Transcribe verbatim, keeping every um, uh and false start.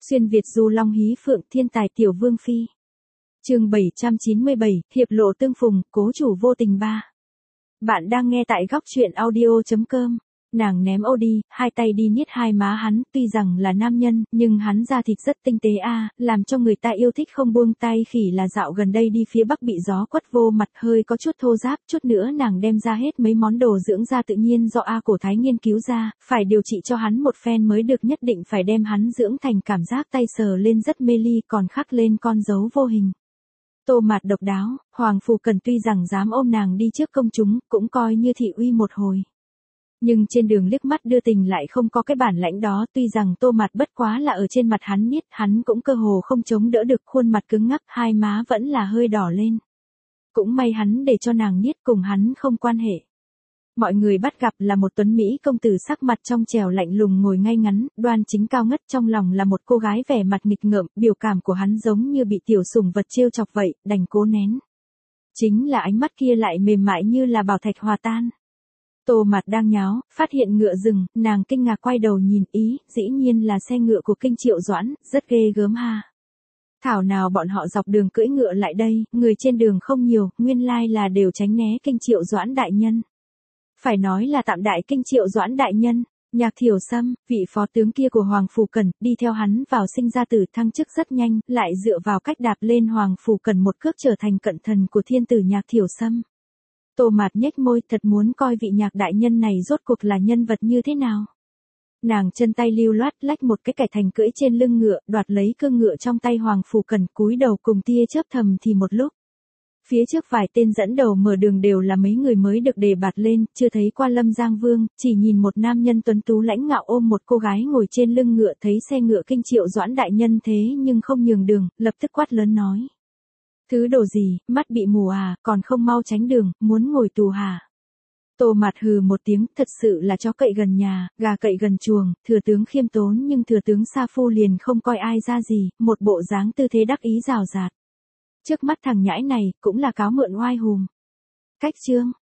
Xuyên Việt du long hí phượng thiên tài tiểu vương phi. Chương bảy trăm chín mươi bảy, hiệp lộ tương phùng, cố chủ vô tình ba. Bạn đang nghe tại góc truyện audio chấm com. Nàng ném ô đi, hai tay đi niết hai má hắn, tuy rằng là nam nhân, nhưng hắn da thịt rất tinh tế a, làm cho người ta yêu thích không buông tay. Khỉ là dạo gần đây đi phía bắc bị gió quất vô mặt hơi có chút thô ráp, chút nữa nàng đem ra hết mấy món đồ dưỡng da tự nhiên do A Cổ Thái nghiên cứu ra, phải điều trị cho hắn một phen mới được, nhất định phải đem hắn dưỡng thành cảm giác tay sờ lên rất mê ly, còn khắc lên con dấu vô hình. Tô Mạt độc đáo, Hoàng Phủ Cần tuy rằng dám ôm nàng đi trước công chúng, cũng coi như thị uy một hồi. Nhưng trên đường liếc mắt đưa tình lại không có cái bản lãnh đó, tuy rằng Tô Mạt bất quá là ở trên mặt hắn niết, hắn cũng cơ hồ không chống đỡ được, khuôn mặt cứng ngắc, hai má vẫn là hơi đỏ lên. Cũng may hắn để cho nàng niết, cùng hắn không quan hệ. Mọi người bắt gặp là một tuấn Mỹ công tử sắc mặt trong trẻo lạnh lùng ngồi ngay ngắn, đoan chính cao ngất, trong lòng là một cô gái vẻ mặt nghịch ngợm, biểu cảm của hắn giống như bị tiểu sủng vật trêu chọc vậy, đành cố nén. Chính là ánh mắt kia lại mềm mại như là bảo thạch hòa tan. Tô Mạt đang nháo, phát hiện ngựa dừng, nàng kinh ngạc quay đầu nhìn, ý, dĩ nhiên là xe ngựa của Kinh Triệu Doãn, rất ghê gớm ha. Thảo nào bọn họ dọc đường cưỡi ngựa lại đây, người trên đường không nhiều, nguyên lai là đều tránh né Kinh Triệu Doãn đại nhân. Phải nói là tạm đại Kinh Triệu Doãn đại nhân. Nhạc Thiểu Sâm, vị phó tướng kia của Hoàng Phủ Cần, đi theo hắn vào sinh ra tử, thăng chức rất nhanh, lại dựa vào cách đạp lên Hoàng Phủ Cần một cước trở thành cận thần của thiên tử Nhạc Thiểu Sâm. Tô Mạt nhếch môi, thật muốn coi vị Nhạc đại nhân này rốt cuộc là nhân vật như thế nào. Nàng chân tay lưu loát lách một cái cải thành cưỡi trên lưng ngựa, đoạt lấy cương ngựa trong tay Hoàng Phủ Cần, cúi đầu cùng tia chớp thầm thì một lúc. Phía trước vài tên dẫn đầu mở đường đều là mấy người mới được đề bạt lên, chưa thấy qua Lâm Giang Vương, chỉ nhìn một nam nhân tuấn tú lãnh ngạo ôm một cô gái ngồi trên lưng ngựa, thấy xe ngựa Kinh Triệu Doãn đại nhân thế nhưng không nhường đường, lập tức quát lớn nói. Thứ đồ gì, mắt bị mù à, còn không mau tránh đường, muốn ngồi tù hả? Tô Mạt hừ một tiếng, thật sự là chó cậy gần nhà, gà cậy gần chuồng, thừa tướng khiêm tốn nhưng thừa tướng sa phu liền không coi ai ra gì, một bộ dáng tư thế đắc ý rào rạt. Trước mắt thằng nhãi này, cũng là cáo mượn oai hùm. Cách chương,